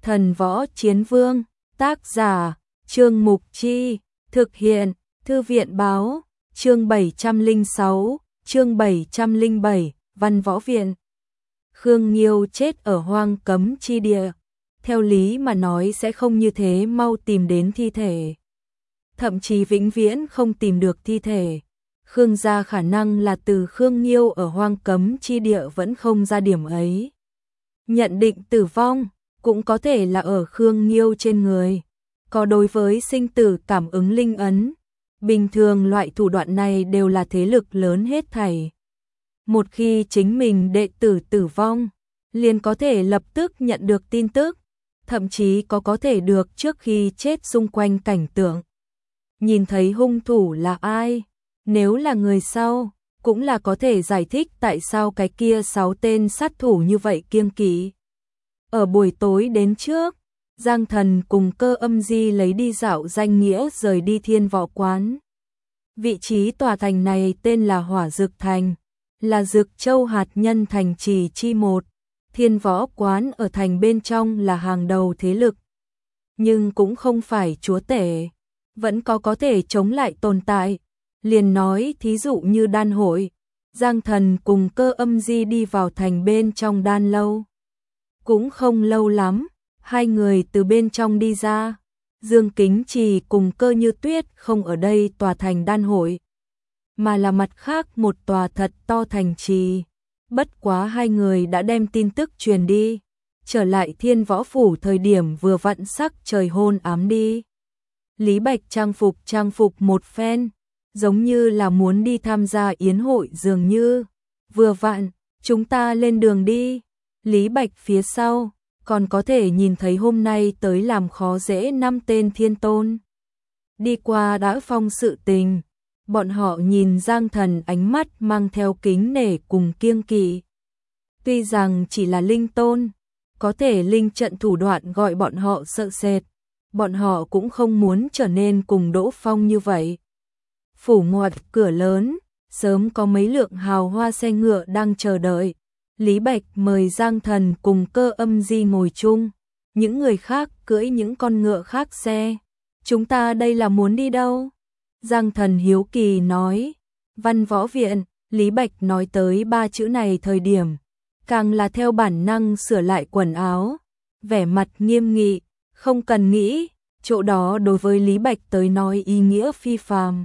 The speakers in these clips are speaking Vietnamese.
Thần Võ Chiến Vương, tác giả, Trương Mục Chi, thực hiện, Thư viện Báo, chương 706, chương 707, Văn Võ Viện. Khương Nghiêu chết ở hoang cấm chi địa, theo lý mà nói sẽ không như thế mau tìm đến thi thể. Thậm chí vĩnh viễn không tìm được thi thể. Khương gia khả năng là từ Khương Nghiêu ở hoang cấm chi địa vẫn không ra điểm ấy. Nhận định tử vong, cũng có thể là ở Khương Nghiêu trên người. Có đối với sinh tử cảm ứng linh ấn. Bình thường loại thủ đoạn này đều là thế lực lớn hết thảy. Một khi chính mình đệ tử tử vong, liền có thể lập tức nhận được tin tức, thậm chí có thể được trước khi chết xung quanh cảnh tượng. Nhìn thấy hung thủ là ai, nếu là người sau, cũng là có thể giải thích tại sao cái kia 6 tên sát thủ như vậy kiêng kỵ. Ở buổi tối đến trước, Giang Thần cùng Cơ Âm Di lấy đi dạo danh nghĩa rời đi Thiên Võ Quán. Vị trí tòa thành này tên là Hỏa Dực Thành, là Dực Châu hạt nhân thành trì chi một. Thiên Võ Quán ở thành bên trong là hàng đầu thế lực, nhưng cũng không phải chúa tể, vẫn có thể chống lại tồn tại. Liền nói thí dụ như đan hội, Giang Thần cùng Cơ Âm Di đi vào thành bên trong đan lâu. Cũng không lâu lắm, hai người từ bên trong đi ra. Dương Kính Trì cùng Cơ Như Tuyết không ở đây tòa thành đan hội, mà là mặt khác một tòa thật to thành trì. Bất quá hai người đã đem tin tức truyền đi, trở lại Thiên Võ Phủ thời điểm vừa vặn sắc trời hôn ám đi. Lý Bạch trang phục một phen, giống như là muốn đi tham gia yến hội dường như. Vừa vặn, chúng ta lên đường đi. Lý Bạch phía sau, còn có thể nhìn thấy hôm nay tới làm khó dễ 5 tên thiên tôn. Đi qua đã phong sự tình, bọn họ nhìn Giang Thần ánh mắt mang theo kính nể cùng kiêng kỵ. Tuy rằng chỉ là linh tôn, có thể linh trận thủ đoạn gọi bọn họ sợ sệt, bọn họ cũng không muốn trở nên cùng Đỗ Phong như vậy. Phủ ngoặt cửa lớn, sớm có mấy lượng hào hoa xe ngựa đang chờ đợi. Lý Bạch mời Giang Thần cùng Cơ Âm Di ngồi chung, những người khác cưỡi những con ngựa khác xe. Chúng ta đây là muốn đi đâu? Giang Thần hiếu kỳ nói. Văn Võ Viện. Lý Bạch nói tới 3 chữ này thời điểm, càng là theo bản năng sửa lại quần áo, vẻ mặt nghiêm nghị, không cần nghĩ, chỗ đó đối với Lý Bạch tới nói ý nghĩa phi phàm.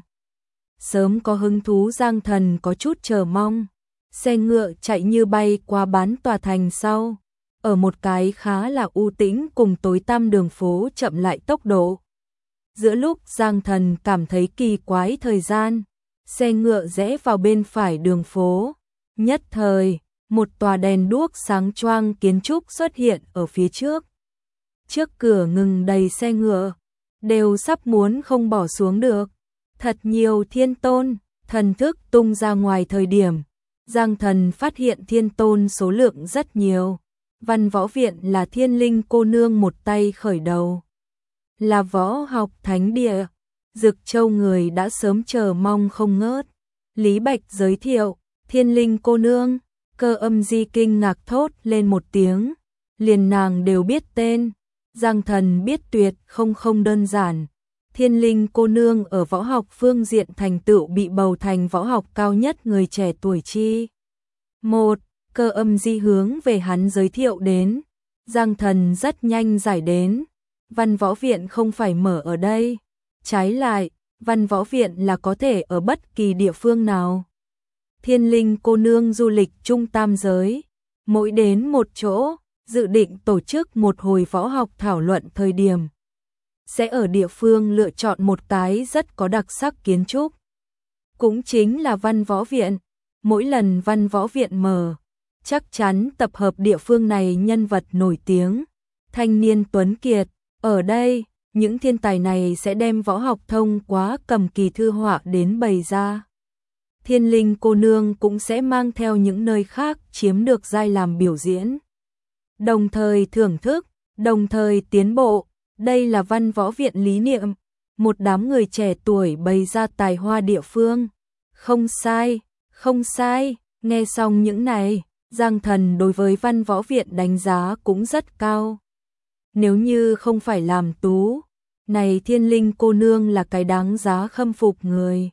Sớm có hứng thú Giang Thần có chút chờ mong. Xe ngựa chạy như bay qua bán tòa thành sau, ở một cái khá là u tĩnh cùng tối tăm đường phố chậm lại tốc độ. Giữa lúc Giang Thần cảm thấy kỳ quái thời gian, xe ngựa rẽ vào bên phải đường phố. Nhất thời, một tòa đèn đuốc sáng choang kiến trúc xuất hiện ở phía trước. Trước cửa ngừng đầy xe ngựa, đều sắp muốn không bỏ xuống được. Thật nhiều thiên tôn, thần thức tung ra ngoài thời điểm. Giang Thần phát hiện thiên tôn số lượng rất nhiều. Văn Võ Viện là Thiên Linh cô nương một tay khởi đầu, là võ học thánh địa. Dực Châu người đã sớm chờ mong không ngớt. Lý Bạch giới thiệu, Thiên Linh cô nương. Cơ Âm Di kinh ngạc thốt lên một tiếng, liền nàng đều biết tên. Giang Thần biết tuyệt không đơn giản. Thiên Linh cô nương ở võ học phương diện thành tựu bị bầu thành võ học cao nhất người trẻ tuổi chi. Một, Cơ Âm Di hướng về hắn giới thiệu đến. Giang Thần rất nhanh giải đến. Văn Võ Viện không phải mở ở đây. Trái lại, Văn Võ Viện là có thể ở bất kỳ địa phương nào. Thiên Linh cô nương du lịch trung tam giới. Mỗi đến một chỗ, dự định tổ chức một hồi võ học thảo luận thời điểm. Sẽ ở địa phương lựa chọn một cái rất có đặc sắc kiến trúc. Cũng chính là Văn Võ Viện. Mỗi lần Văn Võ Viện mở, chắc chắn tập hợp địa phương này nhân vật nổi tiếng, thanh niên tuấn kiệt. Ở đây, những thiên tài này sẽ đem võ học thông qua cầm kỳ thư họa đến bày ra. Thiên Linh cô nương cũng sẽ mang theo những nơi khác chiếm được giai làm biểu diễn. Đồng thời thưởng thức, đồng thời tiến bộ. Đây là Văn Võ Viện lý niệm, một đám người trẻ tuổi bày ra tài hoa địa phương. Không sai, không sai. Nghe xong những này, Giang Thần đối với Văn Võ Viện đánh giá cũng rất cao. nếu như không phải làm tú, này Thiên Linh cô nương là cái đáng giá khâm phục người.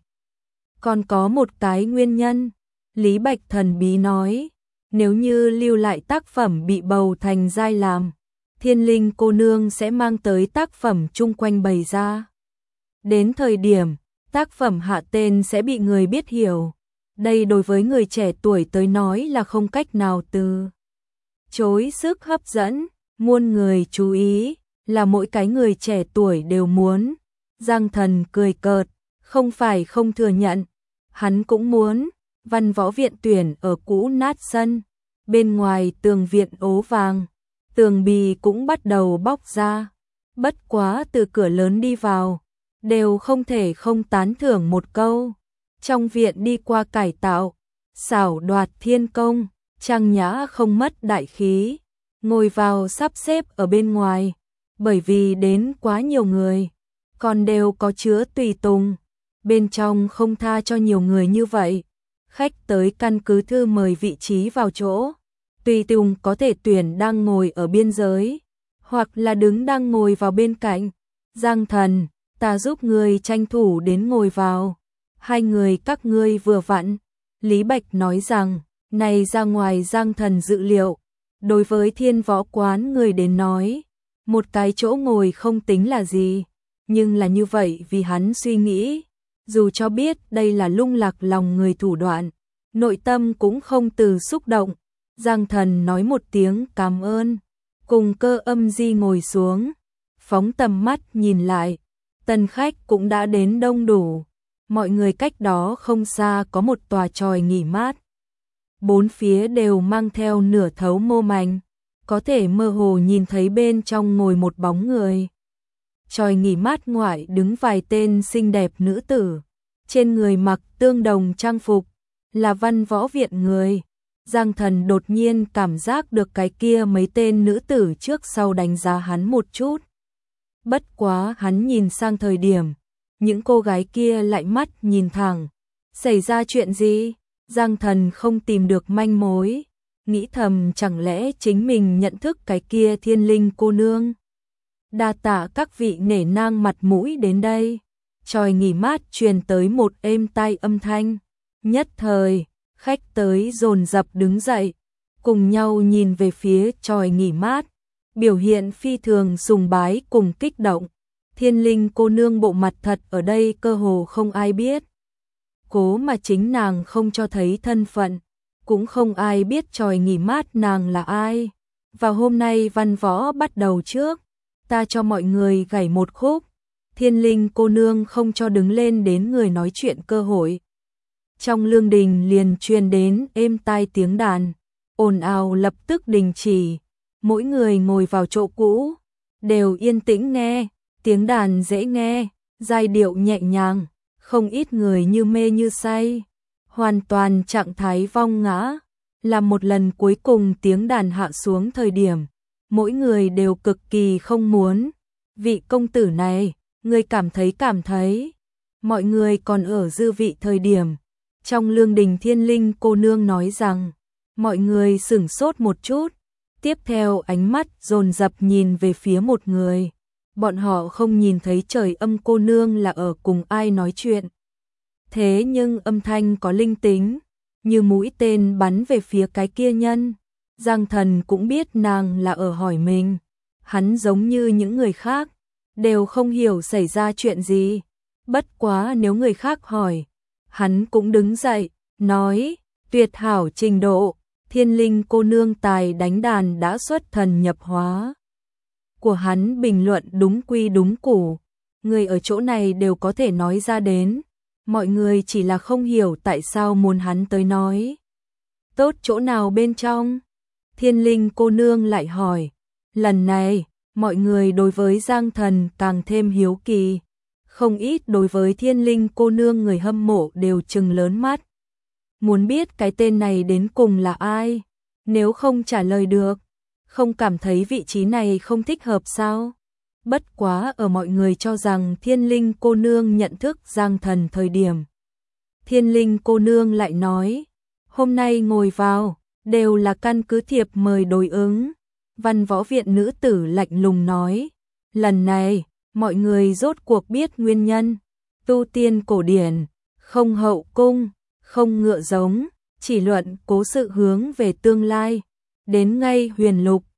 Còn có một cái nguyên nhân, Lý Bạch thần bí nói, nếu như lưu lại tác phẩm bị bầu thành giai làm, Thiên Linh cô nương sẽ mang tới tác phẩm chung quanh bày ra. Đến thời điểm, tác phẩm hạ tên sẽ bị người biết hiểu. Đây đối với người trẻ tuổi tới nói là không cách nào từ chối sức hấp dẫn, muôn người chú ý, là mỗi cái người trẻ tuổi đều muốn. Giang Thần cười cợt, không phải không thừa nhận, hắn cũng muốn. Văn võ viện tuyển ở cũ nát sân, bên ngoài tường viện ố vàng, tường bì cũng bắt đầu bóc ra. Bất quá từ cửa lớn đi vào, đều không thể không tán thưởng một câu. Trong viện đi qua cải tạo, xảo đoạt thiên công, trang nhã không mất đại khí, ngồi vào sắp xếp ở bên ngoài, bởi vì đến quá nhiều người, còn đều có chứa tùy tùng, bên trong không tha cho nhiều người như vậy. Khách tới căn cứ thư mời vị trí vào chỗ, tùy tùng có thể tuyển đang ngồi ở biên giới, hoặc là đứng đang ngồi vào bên cạnh. Giang Thần, ta giúp người tranh thủ đến ngồi vào. Hai người các ngươi vừa vặn. Lý Bạch nói rằng, này ra ngoài Giang Thần dự liệu. Đối với Thiên Võ Quán người đến nói, một cái chỗ ngồi không tính là gì, nhưng là như vậy vì hắn suy nghĩ, dù cho biết đây là lung lạc lòng người thủ đoạn, nội tâm cũng không từ xúc động. Giang Thần nói một tiếng cảm ơn, cùng Cơ Âm Di ngồi xuống, phóng tầm mắt nhìn lại, tân khách cũng đã đến đông đủ. Mọi người cách đó không xa có một tòa chòi nghỉ mát. Bốn phía đều mang theo nửa thấu mô mảnh, có thể mơ hồ nhìn thấy bên trong ngồi một bóng người. Chòi nghỉ mát ngoại đứng vài tên xinh đẹp nữ tử, trên người mặc tương đồng trang phục, là văn võ viện người. Giang Thần đột nhiên cảm giác được cái kia mấy tên nữ tử trước sau đánh giá hắn một chút. Bất quá hắn nhìn sang thời điểm, những cô gái kia lại mắt nhìn thẳng. Xảy ra chuyện gì? Giang Thần không tìm được manh mối, nghĩ thầm chẳng lẽ chính mình nhận thức cái kia Thiên Linh cô nương. Đa tạ các vị nể nang mặt mũi đến đây. Chòi nghỉ mát truyền tới một êm tai âm thanh. Nhất thời, khách tới dồn dập đứng dậy, cùng nhau nhìn về phía chòi nghỉ mát, biểu hiện phi thường sùng bái cùng kích động. Thiên Linh cô nương bộ mặt thật ở đây cơ hồ không ai biết. Cố mà chính nàng không cho thấy thân phận, cũng không ai biết chòi nghỉ mát nàng là ai. Và hôm nay văn võ bắt đầu trước, ta cho mọi người gảy một khúc. Thiên Linh cô nương không cho đứng lên đến người nói chuyện cơ hội. Trong lương đình liền truyền đến êm tai tiếng đàn, ồn ào lập tức đình chỉ, mỗi người ngồi vào chỗ cũ, đều yên tĩnh nghe, tiếng đàn dễ nghe, giai điệu nhẹ nhàng, không ít người như mê như say, hoàn toàn trạng thái vong ngã. Là một lần cuối cùng tiếng đàn hạ xuống thời điểm, mỗi người đều cực kỳ không muốn. Vị công tử này, người cảm thấy, mọi người còn ở dư vị thời điểm. Trong lương đình Thiên Linh cô nương nói rằng, mọi người sửng sốt một chút, tiếp theo ánh mắt dồn dập nhìn về phía một người. Bọn họ không nhìn thấy Trời Âm cô nương là ở cùng ai nói chuyện. Thế nhưng âm thanh có linh tính, như mũi tên bắn về phía cái kia nhân. Giang Thần cũng biết nàng là ở hỏi mình. Hắn giống như những người khác, đều không hiểu xảy ra chuyện gì. Bất quá nếu người khác hỏi, hắn cũng đứng dậy, nói, tuyệt hảo trình độ, Thiên Linh cô nương tài đánh đàn đã xuất thần nhập hóa. Của hắn bình luận đúng quy đúng củ, người ở chỗ này đều có thể nói ra đến, mọi người chỉ là không hiểu tại sao muốn hắn tới nói. Tốt chỗ nào bên trong? Thiên Linh cô nương lại hỏi, lần này, mọi người đối với Giang Thần càng thêm hiếu kỳ, không ít đối với Thiên Linh cô nương người hâm mộ đều trừng lớn mắt. Muốn biết cái tên này đến cùng là ai, nếu không trả lời được, không cảm thấy vị trí này không thích hợp sao? Bất quá ở mọi người cho rằng Thiên Linh cô nương nhận thức Giang Thần thời điểm. Thiên Linh cô nương lại nói, hôm nay ngồi vào, đều là căn cứ thiệp mời đối ứng. Văn võ viện nữ tử lạnh lùng nói, lần này, mọi người rốt cuộc biết nguyên nhân. Tu tiên cổ điển, không hậu cung, không ngựa giống, chỉ luận cố sự hướng về tương lai. Đến ngay huyền lục,